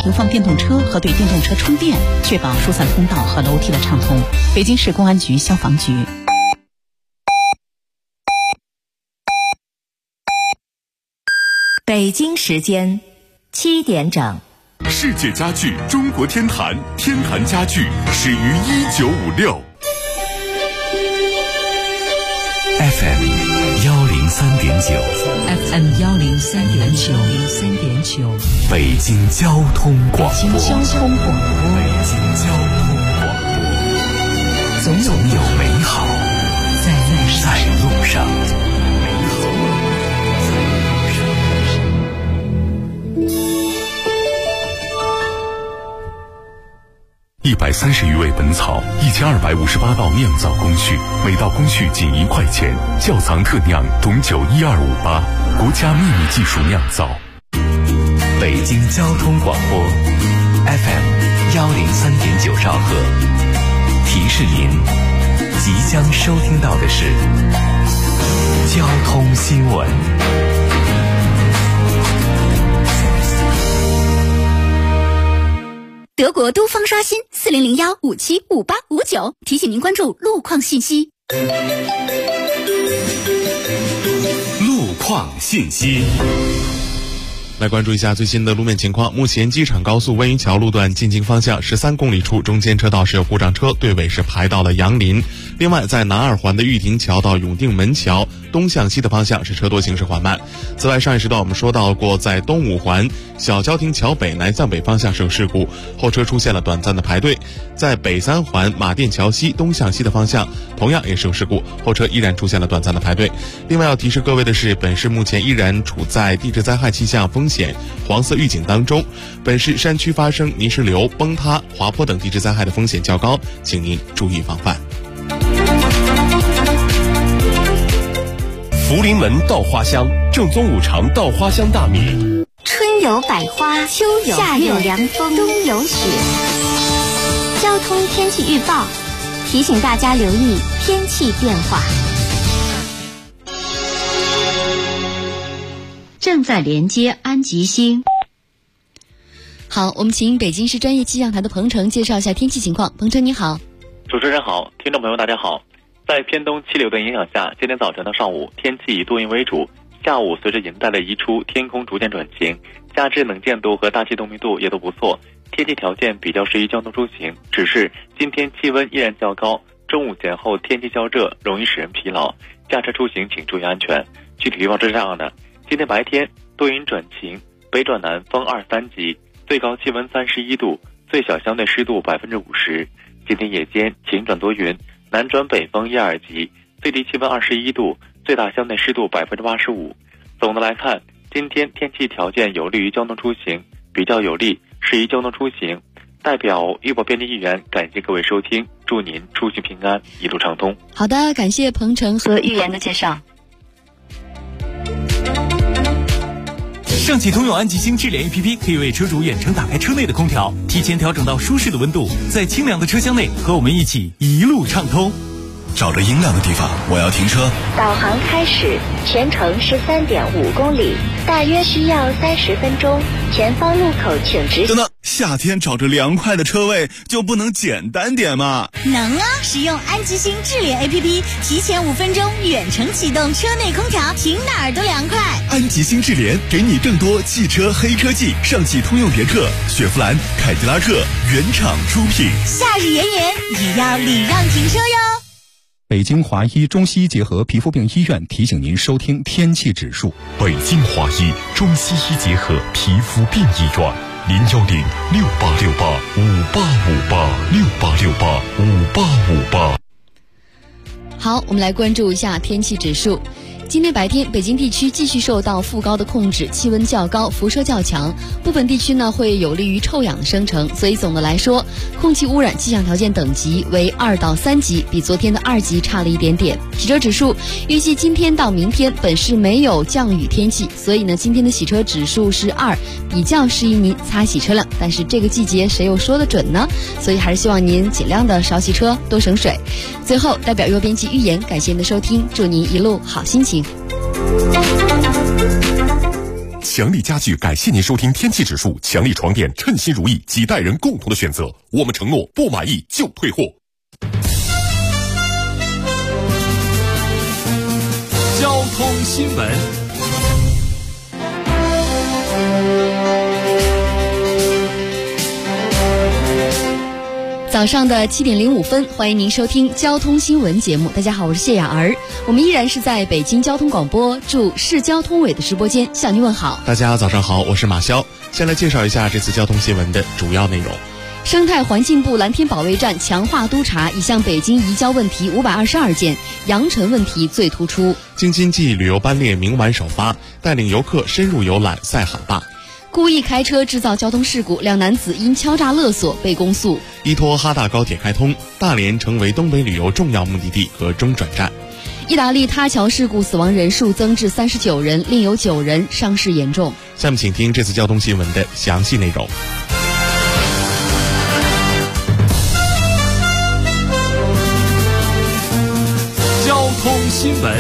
停放电动车和对电动车充电，确保疏散通道和楼梯的畅通。北京市公安局消防局。 北京时间7点整。 世界家具中国天坛，天坛家具始于1956。 FM 103.9 FM 103.9 北京交通广播。总有美好在路上。130余味本草，1258道酿造工序，每道工序仅1块钱。窖藏特酿董酒12588，国家秘密技术酿造。北京交通广播 FM 103.9兆赫，提示您即将收听到的是交通新闻。 德国都方刷新4001575859，提醒您关注路况信息。 路况信息。 来关注一下最新的路面情况。目前机场高速温榆桥路段进京方向13公里处中间车道是有故障车，队尾是排到了杨林。另外在南二环的玉亭桥到永定门桥东向西的方向是车多行驶缓慢。此外上一时段我们说到过，在东五环小交亭桥北南向北方向是有事故，后车出现了短暂的排队。在北三环马甸桥西东向西的方向同样也是有事故，后车依然出现了短暂的排队。另外要提示各位的是，本市目前依然处在地质灾害气象风险黄色预警当中，本市山区发生泥石流、崩塌、滑坡等地质灾害的风险较高，请您注意防范。 福临门稻花香，正宗五常稻花香大米。 春有百花，秋有夏有凉风，冬有雪。交通天气预报提醒大家留意天气变化。 正在连接安吉星。 好，我们请北京市专业气象台的彭程介绍一下天气情况。彭程你好。 主持人好，听众朋友大家好。在偏东气流的影响下，今天早晨到上午天气以多云为主，下午随着云带的移出，天空逐渐转晴，加之能见度和大气透明度也都不错，天气条件比较适宜交通出行。只是今天气温依然较高，中午前后天气较热，容易使人疲劳，驾车出行请注意安全。具体预报是这样的：今天白天多云转晴，北转南风2-3级，最高气温31度，最小相对湿度50%。今天夜间晴转多云，南转北风1-2级，最低气温21度，最大相对湿度85%。总的来看，今天天气条件有利于交通出行，比较有利，适宜交通出行。代表预报编辑议员感谢各位收听，祝您出行平安，一路畅通。 好的，感谢彭程和议员的介绍。 上汽通用安吉星智联 APP 可以为车主远程打开车内的空调，提前调整到舒适的温度，在清凉的车厢内和我们一起一路畅通。 找着阴凉的地方，我要停车。 导航开始，全程13.5公里，大约需要30分钟。前方路口请直行。 等等，夏天找着凉快的车位就不能简单点吗？ 能啊！使用安吉星智联 APP， 提前5分钟远程启动车内空调，停哪儿都凉快。 安吉星智联给你更多汽车黑科技，上汽通用别克、雪佛兰、凯迪拉克原厂出品。 夏日炎炎，也要礼让停车哟。 北京华医中西医结合皮肤病医院提醒您收听天气指数。 北京华医中西医结合皮肤病医院，01068685858，68685858。 好，我们来关注一下天气指数。今天白天，北京地区继续受到副高的控制，气温较高，辐射较强，部分地区呢会有利于臭氧的生成，所以总的来说，空气污染气象条件等级为2到3级，比昨天的2级差了一点点。洗车指数预计今天到明天本市没有降雨天气，所以呢今天的洗车指数是2，比较适宜您擦洗车辆。但是这个季节谁又说得准呢？所以还是希望您尽量的少洗车，多省水。最后，代表优编辑预言，感谢您的收听，祝您一路好心情。 强力家具感谢您收听天气指数，强力床垫称心如意，几代人共同的选择。我们承诺不满意就退货。 交通新闻。 早上的7点05分，欢迎您收听交通新闻节目。大家好，我是谢雅儿，我们依然是在北京交通广播驻市交通委的直播间向您问好。 大家早上好，我是马潇。先来介绍一下这次交通新闻的主要内容。 生态环境部蓝天保卫战强化督查，已向北京移交问题522件，扬尘问题最突出。 京津冀旅游班列明晚首发，带领游客深入游览塞罕坝。 故意开车制造交通事故，2男子因敲诈勒索被公诉。 依托哈大高铁开通，大连成为东北旅游重要目的地和中转站。 意大利塌桥事故死亡人数增至39人，另有9人伤势严重。 下面请听这次交通新闻的详细内容。 交通新闻。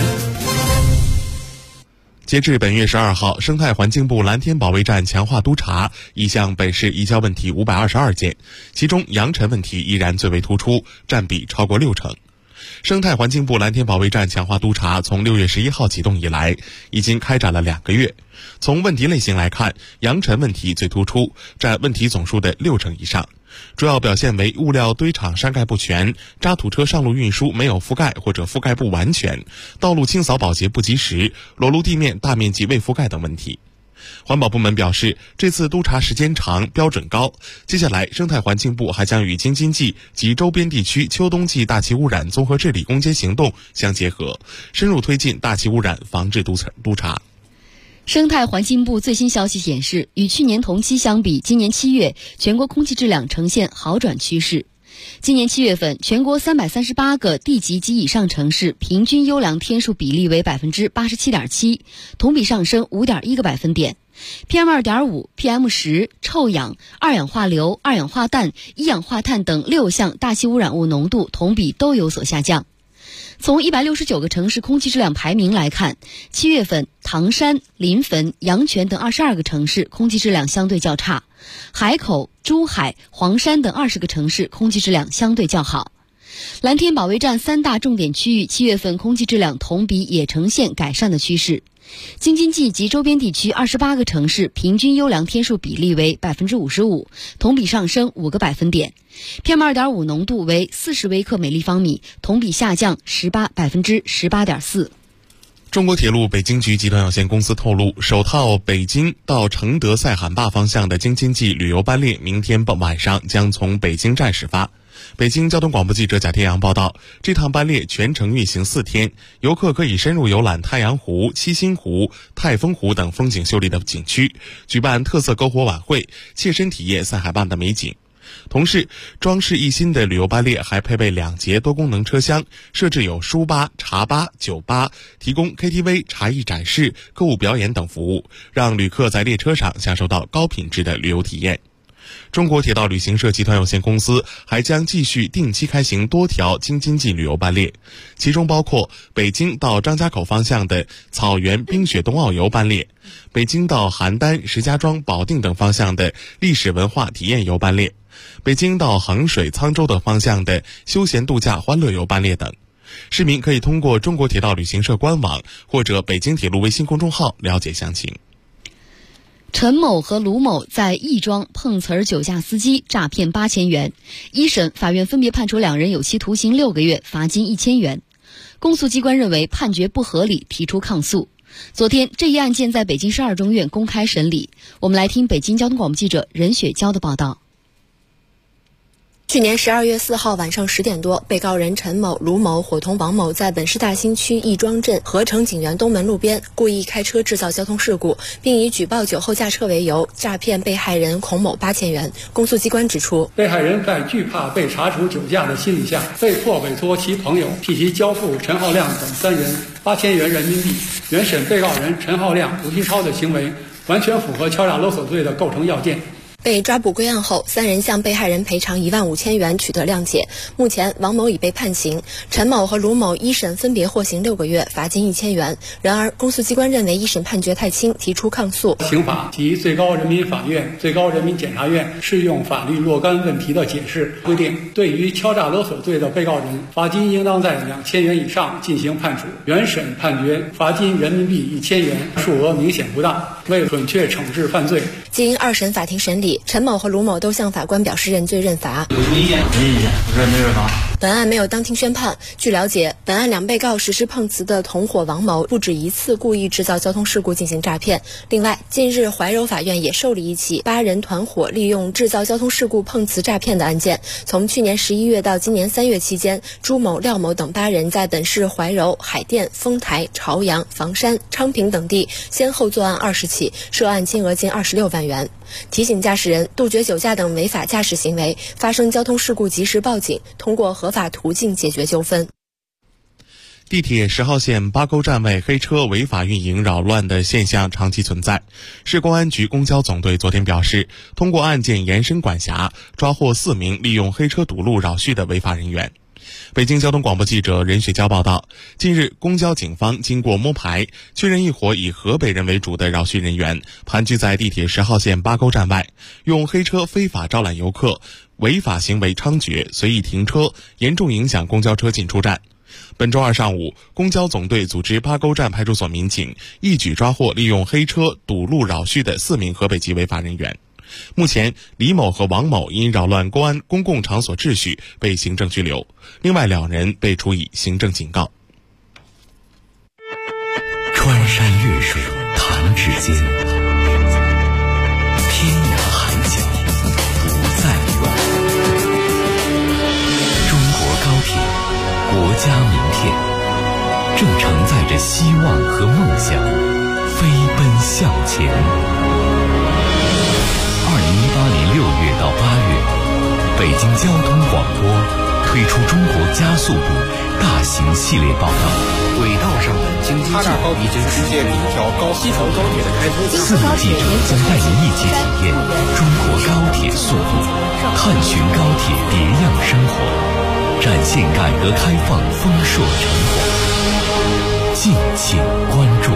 截至本月12号，生态环境部蓝天保卫战强化督查，已向本市移交问题522件，其中扬尘问题依然最为突出，占比超过60%。生态环境部蓝天保卫战强化督查从6月11号启动以来，已经开展了2个月。从问题类型来看，扬尘问题最突出，占问题总数的60%以上。主要表现为物料堆场山盖不全、渣土车上路运输没有覆盖或者覆盖不完全、道路清扫保洁不及时、裸露地面大面积未覆盖等问题。环保部门表示，这次督查时间长，标准高。接下来，生态环境部还将与京津冀及周边地区秋冬季大气污染综合治理攻坚行动相结合，深入推进大气污染防治督查。 生态环境部最新消息显示，与去年同期相比，今年7月全国空气质量呈现好转趋势。今年7月份，全国338个地级及以上城市平均优良天数比例为 87.7%， 同比上升5.1个百分点。PM2.5、PM10、臭氧、二氧化硫、二氧化氮、一氧化碳等6项大气污染物浓度同比都有所下降。从169个城市空气质量排名来看，7月份唐山、临汾、阳泉等22个城市空气质量相对较差，海口、珠海、黄山等20个城市空气质量相对较好。蓝天保卫战3大重点区域7月份空气质量同比也呈现改善的趋势。京津冀及周边地区28个城市平均优良天数比例为 55%， 同比上升5个百分点。PM2.5 浓度为40微克每立方米，同比下降18.4%。 中国铁路北京局集团有限公司透露，首套北京到承德塞罕坝方向的京津冀旅游班列明天晚上将从北京站始发。北京交通广播记者贾天阳报道，这趟班列全程运行4天，游客可以深入游览太阳湖、七星湖、太峰湖等风景秀丽的景区，举办特色篝火晚会，切身体验塞罕坝的美景。同时，装饰一新的旅游班列还配备2节多功能车厢，设置有书吧、茶吧、酒吧，提供 KTV、茶艺展示、歌舞表演等服务，让旅客在列车上享受到高品质的旅游体验。中国铁道旅行社集团有限公司还将继续定期开行多条京津冀旅游班列，其中包括北京到张家口方向的草原冰雪冬奥游班列，北京到邯郸、石家庄、保定等方向的历史文化体验游班列，北京到衡水、沧州等方向的休闲度假欢乐游班列等。市民可以通过中国铁道旅行社官网或者北京铁路微信公众号了解详情。 陈某和卢某在亦庄碰瓷儿酒驾司机，诈骗8000元。一审法院分别判处2人有期徒刑6个月，罚金1000元。公诉机关认为判决不合理，提出抗诉。昨天，这一案件在北京市2中院公开审理。我们来听北京交通广播记者任雪娇的报道。 去年12月4号晚上10点多，被告人陈某、卢某伙同王某在本市大兴区亦庄镇合成景园东门路边故意开车制造交通事故，并以举报酒后驾车为由诈骗被害人孔某8000元。公诉机关指出， 被害人在惧怕被查处酒驾的心理下，被迫委托其朋友替其交付陈浩亮等3人8000元人民币。原审被告人陈浩亮、吴新超的行为完全符合敲诈勒索罪的构成要件。 被抓捕归案后，3人向被害人赔偿15000元，取得谅解。目前，王某已被判刑，陈某和卢某一审分别获刑6个月，罚金1000元。然而，公诉机关认为一审判决太轻，提出抗诉。 刑法及最高人民法院、最高人民检察院适用法律若干问题的解释规定，对于敲诈勒索罪的被告人，罚金应当在2000元以上进行判处。原审判决罚金人民币1000元，数额明显不大。为准确惩治犯罪， 经2审法庭审理，陈某和卢某都向法官表示认罪认罚。 有什么意见？没意见，没认罚。 本案没有当庭宣判。据了解，本案2被告实施碰瓷的同伙王某不止一次故意制造交通事故进行诈骗。另外，近日怀柔法院也受理一起8人团伙利用制造交通事故碰瓷诈骗的案件。从去年11月到今年3月期间，朱某、廖某等8人在本市怀柔、海淀、丰台、朝阳、房山、昌平等地先后作案20起，涉案金额近26万元。提醒驾驶人杜绝酒驾等违法驾驶行为，发生交通事故及时报警，通过合法途径解决纠纷。 地铁10号线八沟站外黑车违法运营扰乱的现象长期存在。市公安局公交总队昨天表示，通过案件延伸管辖，抓获4名利用黑车堵路扰序的违法人员。北京交通广播记者任雪娇报道，近日公交警方经过摸排，确认一伙以河北人为主的扰序人员盘踞在地铁10号线八沟站外，用黑车非法招揽游客，违法行为猖獗，随意停车，严重影响公交车进出站。本周2上午，公交总队组织八沟站派出所民警一举抓获利用黑车堵路扰序的4名河北籍违法人员。目前，李某和王某因扰乱公共场所秩序被行政拘留，另外2人被处以行政警告。 穿山越水弹指间，天涯海角不再远。中国高铁，国家名片，正承载着希望和梦想，飞奔向前。2018年6月到8月，北京交通广播推出中国加速度大型系列报道。 轨道上的经济计划已经实现了一条西条高铁的开通。 4名记者将带您一起体验中国高铁速度，探寻高铁别样生活，展现改革开放丰硕成果。敬请关注。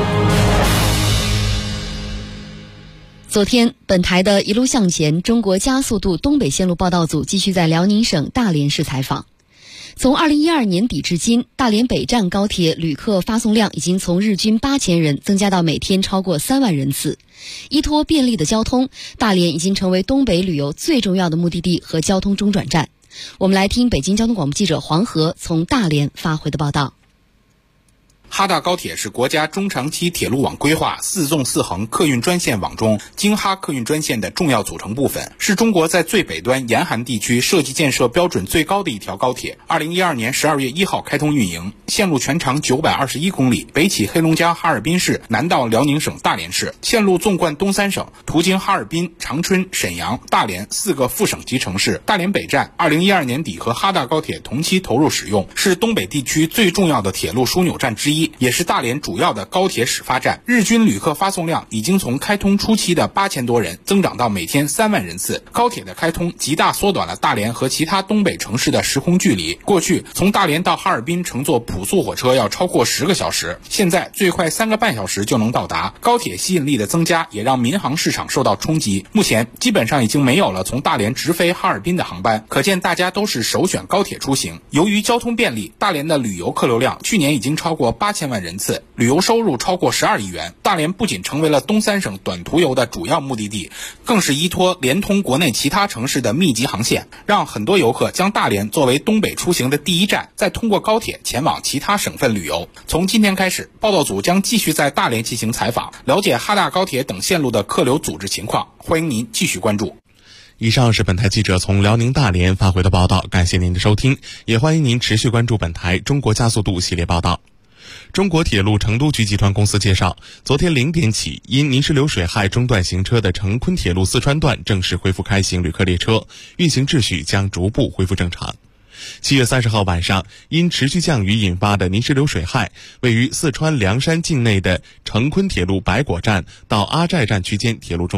昨天，本台的一路向前中国加速度东北线路报道组继续在辽宁省大连市采访。从2012年底至今，大连北站高铁旅客发送量已经从日均8000人增加到每天超过3万人次。依托便利的交通，大连已经成为东北旅游最重要的目的地和交通中转站。我们来听北京交通广播记者黄河从大连发回的报道。 哈大高铁是国家中长期铁路网规划4纵4横客运专线网中京哈客运专线的重要组成部分，是中国在最北端严寒地区设计建设标准最高的一条高铁。2012年12月1号开通运营，线路全长921公里，北起黑龙江哈尔滨市，南到辽宁省大连市。线路纵贯东3省，途经哈尔滨、长春、沈阳、大连4个副省级城市。大连北站2012年底和哈大高铁同期投入使用，是东北地区最重要的铁路枢纽站之一，也是大连主要的高铁始发站。日均旅客发送量已经从开通初期的8000多人增长到每天3万人次。高铁的开通极大缩短了大连和其他东北城市的时空距离。过去从大连到哈尔滨乘坐普速火车要超过10个小时，现在最快3个半小时就能到达。高铁吸引力的增加也让民航市场受到冲击，目前基本上已经没有了从大连直飞哈尔滨的航班，可见大家都是首选高铁出行。由于交通便利，大连的旅游客流量去年已经超过8000万人次，旅游收入超过12亿元。大连不仅成为了东3省短途游的主要目的地，更是依托连通国内其他城市的密集航线，让很多游客将大连作为东北出行的第一站，再通过高铁前往其他省份旅游。从今天开始，报道组将继续在大连进行采访，了解哈大高铁等线路的客流组织情况。欢迎您继续关注。 以上是本台记者从辽宁大连发回的报道，感谢您的收听，也欢迎您持续关注本台中国加速度系列报道。中国铁路成都局集团公司介绍，昨天0点起，因泥石流水害中断行车的成昆铁路四川段正式恢复开行旅客列车，运行秩序将逐步恢复正常。7月30号晚上，因持续降雨引发的泥石流水害，位于四川凉山境内的成昆铁路白果站到阿寨站区间铁路中断。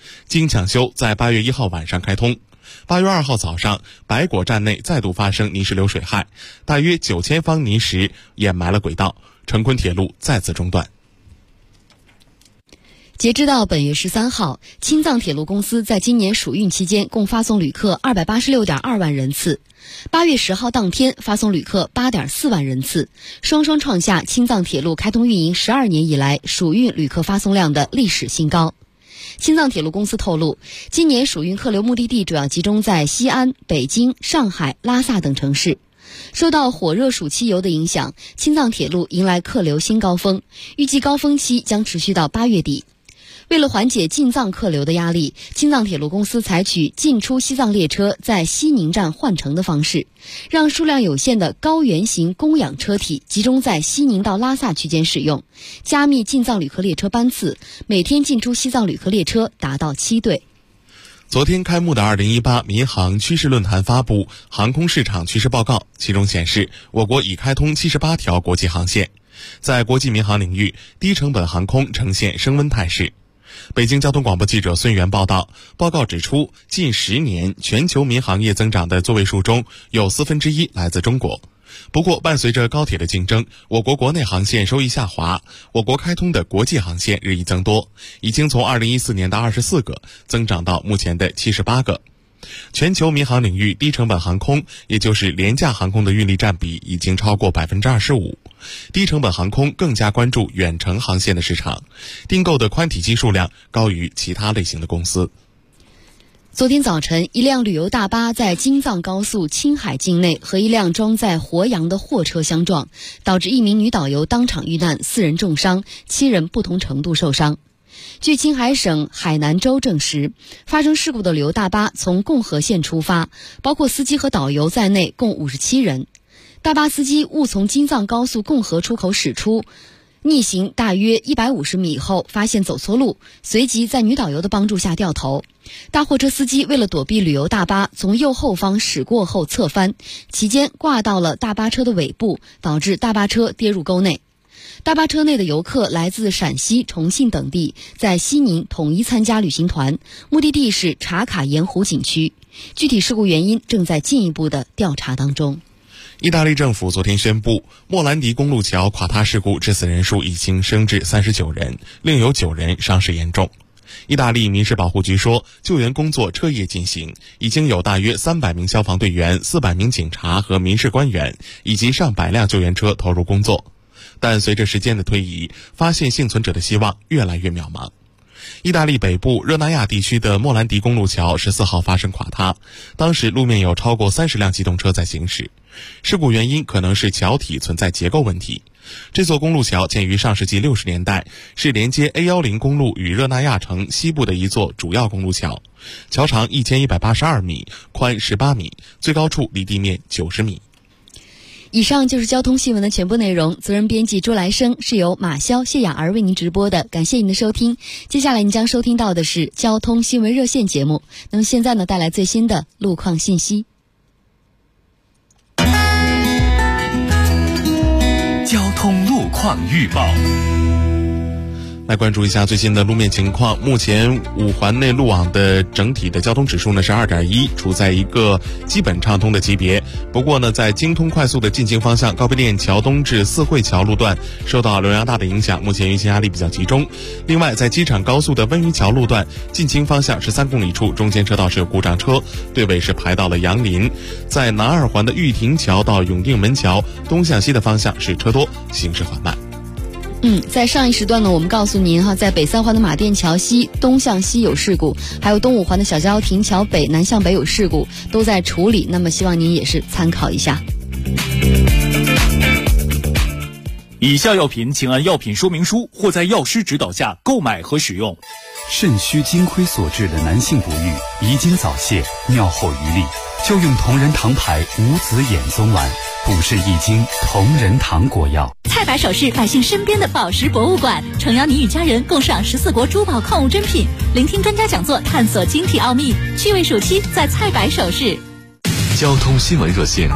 经抢修，在8月1号晚上开通。8月2号早上，白果站内再度发生泥石流水害，大约9000方泥石掩埋了轨道，成昆铁路再次中断。 截至到本月13号，青藏铁路公司在今年暑运期间共发送旅客286.2万人次。8月10号当天发送旅客8.4万人次，双双创下青藏铁路开通运营12年以来暑运旅客发送量的历史新高。青藏铁路公司透露，今年暑运客流目的地主要集中在西安、北京、上海、拉萨等城市。受到火热暑期游的影响，青藏铁路迎来客流新高峰，预计高峰期将持续到8月底。为了缓解进藏客流的压力，青藏铁路公司采取进出西藏列车在西宁站换乘的方式，让数量有限的高原型供氧车体集中在西宁到拉萨区间使用，加密进藏旅客列车班次，每天进出西藏旅客列车达到7对。 昨天开幕的2018民航趋势论坛发布航空市场趋势报告，其中显示，我国已开通78条国际航线，在国际民航领域，低成本航空呈现升温态势。北京交通广播记者孙源报道，报告指出，近10年全球民航业增长的座位数中有1/4来自中国。不过，伴随着高铁的竞争，我国国内航线收益下滑，我国开通的国际航线日益增多，已经从2014年的24个增长到目前的78个。全球民航领域低成本航空，也就是廉价航空的运力占比已经超过25%。低成本航空更加关注远程航线的市场，订购的宽体机数量高于其他类型的公司。 昨天早晨，一辆旅游大巴在京藏高速青海境内和一辆装载活羊的货车相撞，导致1名女导游当场遇难，4人重伤，7人不同程度受伤。据青海省海南州证实，发生事故的旅游大巴从共和县出发，包括司机和导游在内共57人。大巴司机误从京藏高速共和出口驶出，逆行大约150米后发现走错路，随即在女导游的帮助下掉头。大货车司机为了躲避旅游大巴从右后方驶过后侧翻，期间挂到了大巴车的尾部，导致大巴车跌入沟内。大巴车内的游客来自陕西、重庆等地，在西宁统一参加旅行团，目的地是茶卡盐湖景区。具体事故原因正在进一步的调查当中。 意大利政府昨天宣布，莫兰迪公路桥垮塌事故致死人数已经升至39人，另有9人伤势严重。意大利民事保护局说，救援工作彻夜进行，已经有大约300名消防队员、400名警察和民事官员以及上百辆救援车投入工作。但随着时间的推移，发现幸存者的希望越来越渺茫。意大利北部热那亚地区的莫兰迪公路桥14号发生垮塌，当时路面有超过30辆机动车在行驶。事故原因可能是桥体存在结构问题。这座公路桥建于上世纪60年代，是连接 A10 公路与热那亚城西部的一座主要公路桥。桥长1182米，宽18米，最高处离地面90米。 以上就是交通新闻的全部内容，责任编辑朱来生，是由马潇、谢雅儿为您直播的，感谢您的收听。接下来您将收听到的是交通新闻热线节目，那么现在呢，带来最新的路况信息。 交通路况预报。 来关注一下最新的路面情况。目前5环内路网的整体的交通指数呢是 2.1， 处在一个基本畅通的级别。不过呢，在京通快速的进京方向高碑店桥东至四惠桥路段受到流量大的影响，目前运行压力比较集中。另外，在机场高速的温榆桥路段进京方向13公里处，中间车道是有故障车，队尾是排到了杨林。在南二环的玉亭桥到永定门桥东向西的方向是车多，行驶缓慢。 在上一时段呢，我们告诉您在北3环的马甸桥西东向西有事故，还有东5环的小郊亭桥北南向北有事故，都在处理，那么希望您也是参考一下。 以下药品请按药品说明书或在药师指导下购买和使用。 肾虚金亏所致的男性不育、遗精早泄、尿后余力，就用同仁堂牌无子衍宗丸，补肾益精，同仁堂果药。 蔡百首饰，百姓身边的宝石博物馆，诚邀你与家人共赏14国珠宝矿物珍品，聆听专家讲座，探索晶体奥秘。趣味暑期在蔡百首饰。 交通新闻热线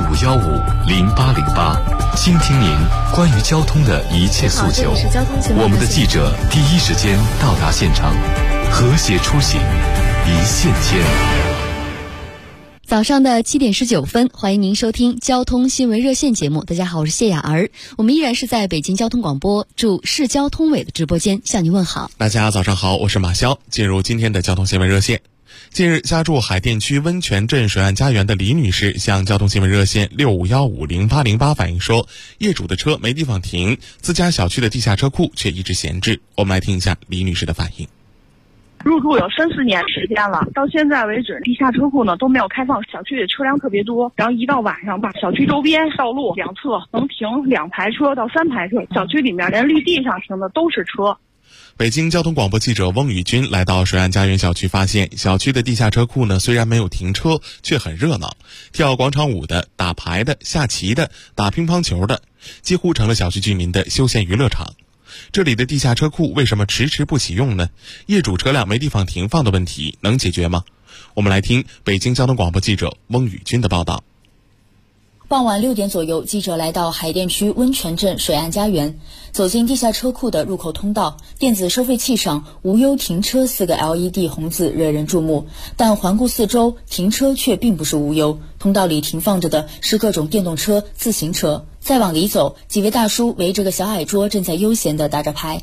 65150808，倾听您关于交通的一切诉求。我们的记者第一时间到达现场， 和谐出行，一线牵。 早上的7点19分，欢迎您收听交通新闻热线节目。大家好，我是谢雅儿，我们依然是在北京交通广播驻市交通委的直播间向您问好。 大家早上好，我是马潇。进入今天的交通新闻热线。近日，家住海淀区温泉镇水岸家园的李女士向交通新闻热线65150808反映说，业主的车没地方停，自家小区的地下车库却一直闲置。我们来听一下李女士的反应。 入住有30年时间了，到现在为止，地下车库呢都没有开放，小区里车辆特别多，然后一到晚上吧，小区周边道路两侧能停2排车到3排车，小区里面连绿地上停的都是车。 北京交通广播记者翁宇军来到水岸家园小区，发现小区的地下车库呢虽然没有停车，却很热闹，跳广场舞的、打牌的、下棋的、打乒乓球的，几乎成了小区居民的休闲娱乐场。这里的地下车库为什么迟迟不启用呢？业主车辆没地方停放的问题能解决吗？我们来听北京交通广播记者翁宇军的报道。 傍晚6点左右，记者来到海淀区温泉镇水岸家园，走进地下车库的入口通道，电子收费器上无忧停车4个 LED 红字惹人注目，但环顾四周，停车却并不是无忧，通道里停放着的是各种电动车、自行车。再往里走，几位大叔围着个小矮桌，正在悠闲地打着牌。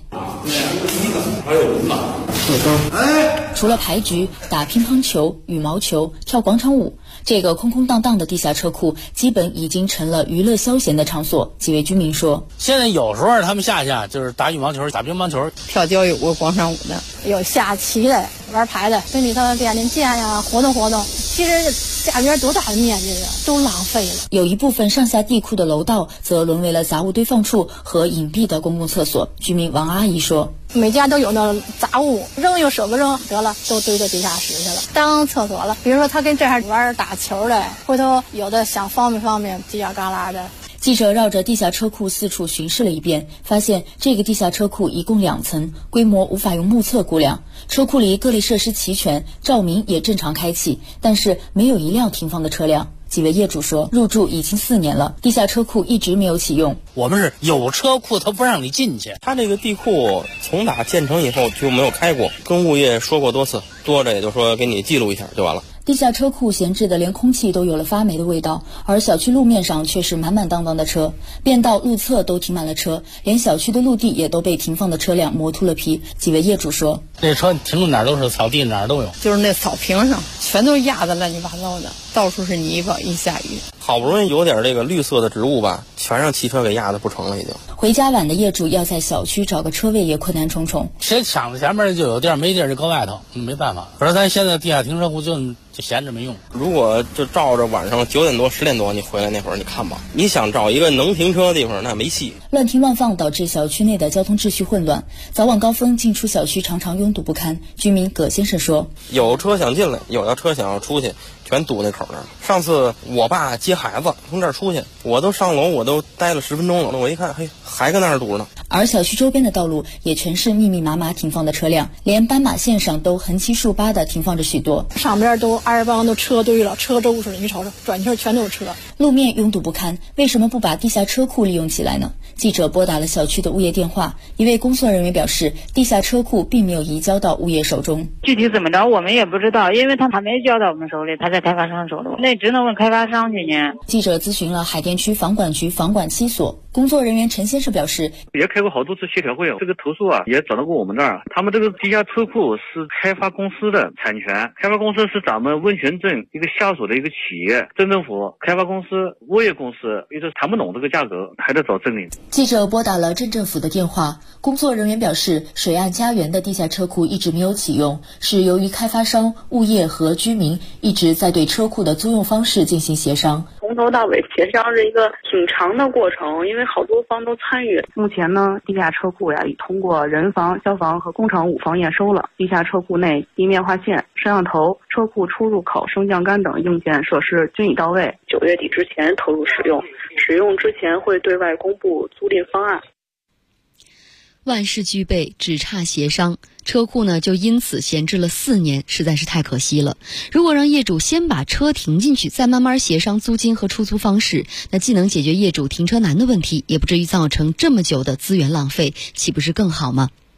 除了牌局、打乒乓球、羽毛球、跳广场舞，这个空空荡荡的地下车库基本已经成了娱乐消闲的场所。几位居民说， 现在有时候他们下去就是打羽毛球、打乒乓球、 跳交谊舞、广场舞的，有下棋的、玩牌的，跟里头练练剑呀，活动活动。其实家园多大的面积啊，都浪费了。 有一部分上下地库的楼道则沦为了杂物堆放处和隐蔽的公共厕所。居民王阿姨说， 每家都有那杂物，扔又舍不扔，得了，都堆到地下室去了，当厕所了。比如说他跟这儿玩打球的，回头有的想方便犄角旮旯的。 记者绕着地下车库四处巡视了一遍，发现这个地下车库一共2层，规模无法用目测估量。车库里各类设施齐全，照明也正常开启，但是没有一辆停放的车辆。几位业主说，入住已经4年了，地下车库一直没有启用。 我们是有车库，他不让你进去。 他这个地库从打建成以后就没有开过，跟物业说过多次，多着也就说给你记录一下就完了。 地下车库闲置的连空气都有了发霉的味道，而小区路面上却是满满当当的车，便道路侧都停满了车，连小区的陆地也都被停放的车辆磨秃了皮。几位业主说， 这车停到哪儿都是，草地哪儿都有， 就是那草坪上全都压得乱七八糟的，到处是泥巴，一下雨。 好不容易有点这个绿色的植物吧，全让汽车给压得不成了已经。 回家晚的业主要在小区找个车位也困难重重， 谁抢着前面就有地儿，没地儿就搁外头，没办法。可是咱现在地下停车库就闲着没用。 如果就照着晚上9点多10点多你回来那会儿，你看吧，你想找一个能停车的地方那没戏。 乱停乱放导致小区内的交通秩序混乱，早晚高峰进出小区常常拥堵不堪。居民葛先生说， 有车想进来，有的车想要出去，全堵那口那儿。上次我爸接孩子从这儿出去，我都上楼，我都待了10分钟了，我一看，嘿，还搁那儿堵呢。 而小区周边的道路也全是密密麻麻停放的车辆，连斑马线上都横七竖八的停放着许多， 上边都二帮都车堆了，车周似的，你瞅瞅，转圈全都是车， 路面拥堵不堪。为什么不把地下车库利用起来呢？记者拨打了小区的物业电话，一位工作人员表示，地下车库并没有移交到物业手中， 具体怎么着我们也不知道，因为他还没交到我们手里，他在开发商手里，那只能问开发商去呢。 记者咨询了海淀区房管局房管7所，工作人员陈先生表示， 也开过好多次协调会，这个投诉也找到过我们这儿，他们这个地下车库是开发公司的产权，开发公司是咱们温泉镇一个下属的一个企业，镇政府、开发公司、物业公司一直谈不懂这个价格，还得找镇里。 记者拨打了镇政府的电话，工作人员表示，水岸家园的地下车库一直没有启用，是由于开发商、物业和居民一直在对车库的租用方式进行协商。 从头到尾协商是一个挺长的过程，因为好多方都参与。 目前呢，地下车库已通过人防、消防和工程5方验收了。地下车库内地面划线、摄像头、车库出入口、升降杆等硬件设施均已到位 ，9月底之前投入使用，使用之前会对外公布租赁方案。 万事俱备，只差协商。车库呢就因此闲置了4年，实在是太可惜了。如果让业主先把车停进去，再慢慢协商租金和出租方式，那既能解决业主停车难的问题，也不至于造成这么久的资源浪费，岂不是更好吗？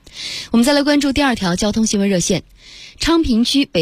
我们再来关注第二条交通新闻热线。昌平区的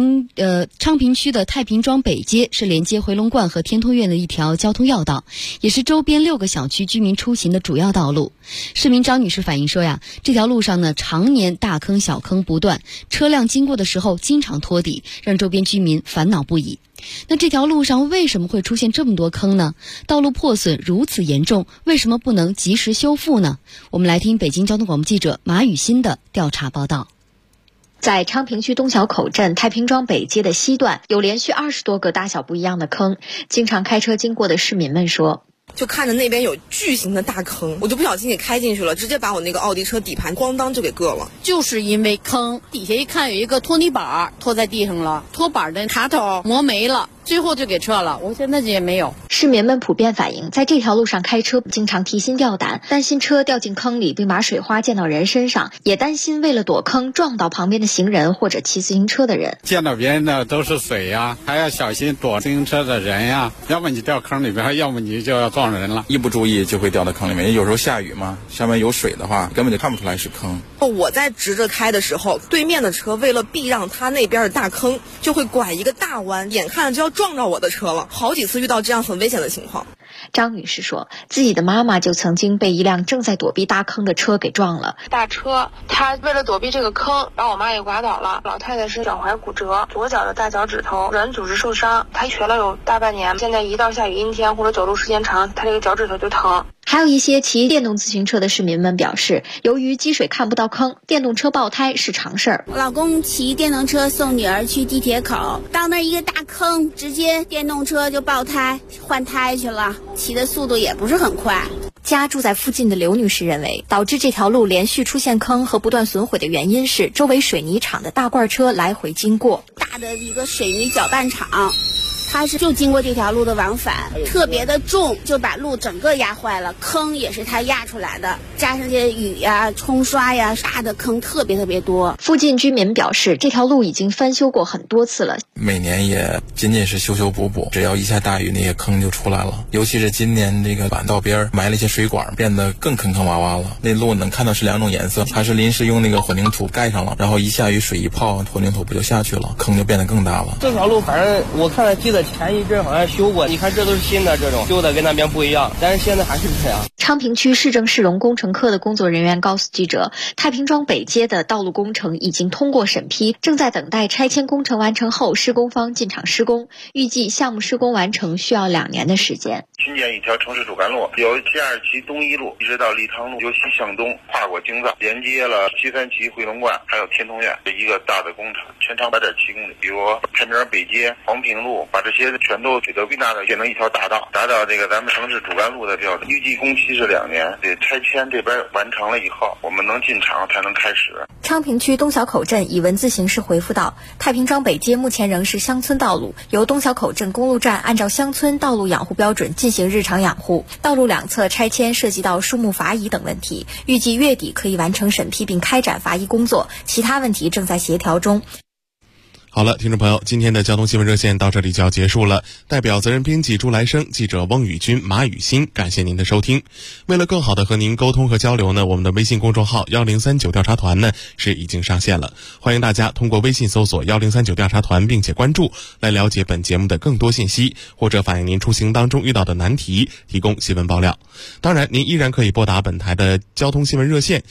太平庄北街是连接回龙观和天通苑的一条交通要道，也是周边6个小区居民出行的主要道路。市民张女士反映说呀，这条路上呢常年大坑小坑不断，车辆经过的时候经常拖底，让周边居民烦恼不已。那这条路上为什么会出现这么多坑呢？道路破损如此严重，为什么不能及时修复呢？我们来听北京交通广播记者马雨欣的调查报道。 在昌平区东小口镇太平庄北街的西段，有连续20多个大小不一样的坑。经常开车经过的市民们说， 就看着那边有巨型的大坑，我就不小心给开进去了，直接把我那个奥迪车底盘咣当就给硌了。 就是因为坑底下一看有一个拖泥板拖在地上了，拖板的卡头磨没了，最后就给撤了，我现在这也没有。 市民们普遍反映，在这条路上开车经常提心吊胆，担心车掉进坑里并把水花溅到人身上，也担心为了躲坑撞到旁边的行人或者骑自行车的人。 见到别人的都是水呀，还要小心躲自行车的人呀，要么你掉坑里边，要么你就要撞人了， 一不注意就会掉到坑里面。有时候下雨嘛，下面有水的话根本就看不出来是坑。 我在直着开的时候，对面的车为了避让他那边的大坑，就会拐一个大弯，眼看着就要撞到我的车了，好几次遇到这样很危险的情况。 张女士说，自己的妈妈就曾经被一辆正在躲避大坑的车给撞了。 大车她为了躲避这个坑，把我妈给刮倒了。老太太是脚踝骨折，左脚的大脚趾头软组织受伤，她瘸了有大半年，现在一到下雨阴天或者走路时间长，她这个脚趾头就疼。 还有一些骑电动自行车的市民们表示，由于积水看不到坑，电动车爆胎是常事儿。 我老公骑电动车送女儿去地铁口，到那一个大坑，直接电动车就爆胎，换胎去了，骑的速度也不是很快。 家住在附近的刘女士认为，导致这条路连续出现坑和不断损毁的原因是周围水泥厂的大罐车来回经过。 大的一个水泥搅拌厂，它是就经过这条路的往返，特别的重，就把路整个压坏了，坑也是它压出来的，加上这雨呀、冲刷呀，大的坑特别多。 附近居民表示，这条路已经翻修过很多次了， 每年也仅仅是修补补，只要一下大雨，那些坑就出来了。尤其是今年这个板道边埋了一些水管，变得更坑坑洼洼了。那路能看到是2种颜色，它是临时用那个混凝土盖上了，然后一下雨水一泡，混凝土不就下去了，坑就变得更大了。 这条路反正我看记得前一阵好像修过，你看这都是新的，这种修的跟那边不一样，但是现在还是这样。 昌平区市政市容工程科的工作人员告诉记者，太平庄北街的道路工程已经通过审批，正在等待拆迁工程完成后施工方进场施工，预计项目施工完成需要2年的时间。 新建一条城市主干路，由72期东一路一直到立汤路，由西向东跨过京藏，连接了73期回龙观还有天通苑，一个大的工程，全长8.7公里。比如太平庄北街、黄平路，把这些全都给归纳的建成一条大道，达到这个咱们城市主干路的标准。预计工期是2年，得拆迁这边完成了以后，我们能进场才能开始。 昌平区东小口镇以文字形式回复道，太平庄北街目前仍是乡村道路，由东小口镇公路站按照乡村道路养护标准进行日常养护，道路两侧拆迁涉及到树木伐移等问题，预计月底可以完成审批并开展伐移工作，其他问题正在协调中。 好了，听众朋友，今天的交通新闻热线到这里就要结束了。代表责任编辑朱来生、记者翁宇军、马雨欣，感谢您的收听。为了更好的和您沟通和交流呢，我们的微信公众号1039调查团呢是已经上线了，欢迎大家通过微信搜索1039调查团并且关注，来了解本节目的更多信息，或者反映您出行当中遇到的难题，提供新闻爆料。当然，您依然可以拨打本台的交通新闻热线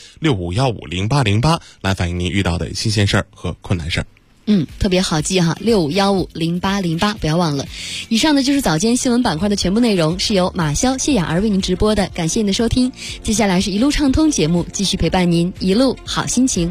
65150808来反映您遇到的新鲜事儿和困难事儿。 特别好记哈，65150808，不要忘了。以上呢就是早间新闻板块的全部内容，是由马潇、谢雅儿为您直播的，感谢您的收听。接下来是一路畅通节目，继续陪伴您一路好心情。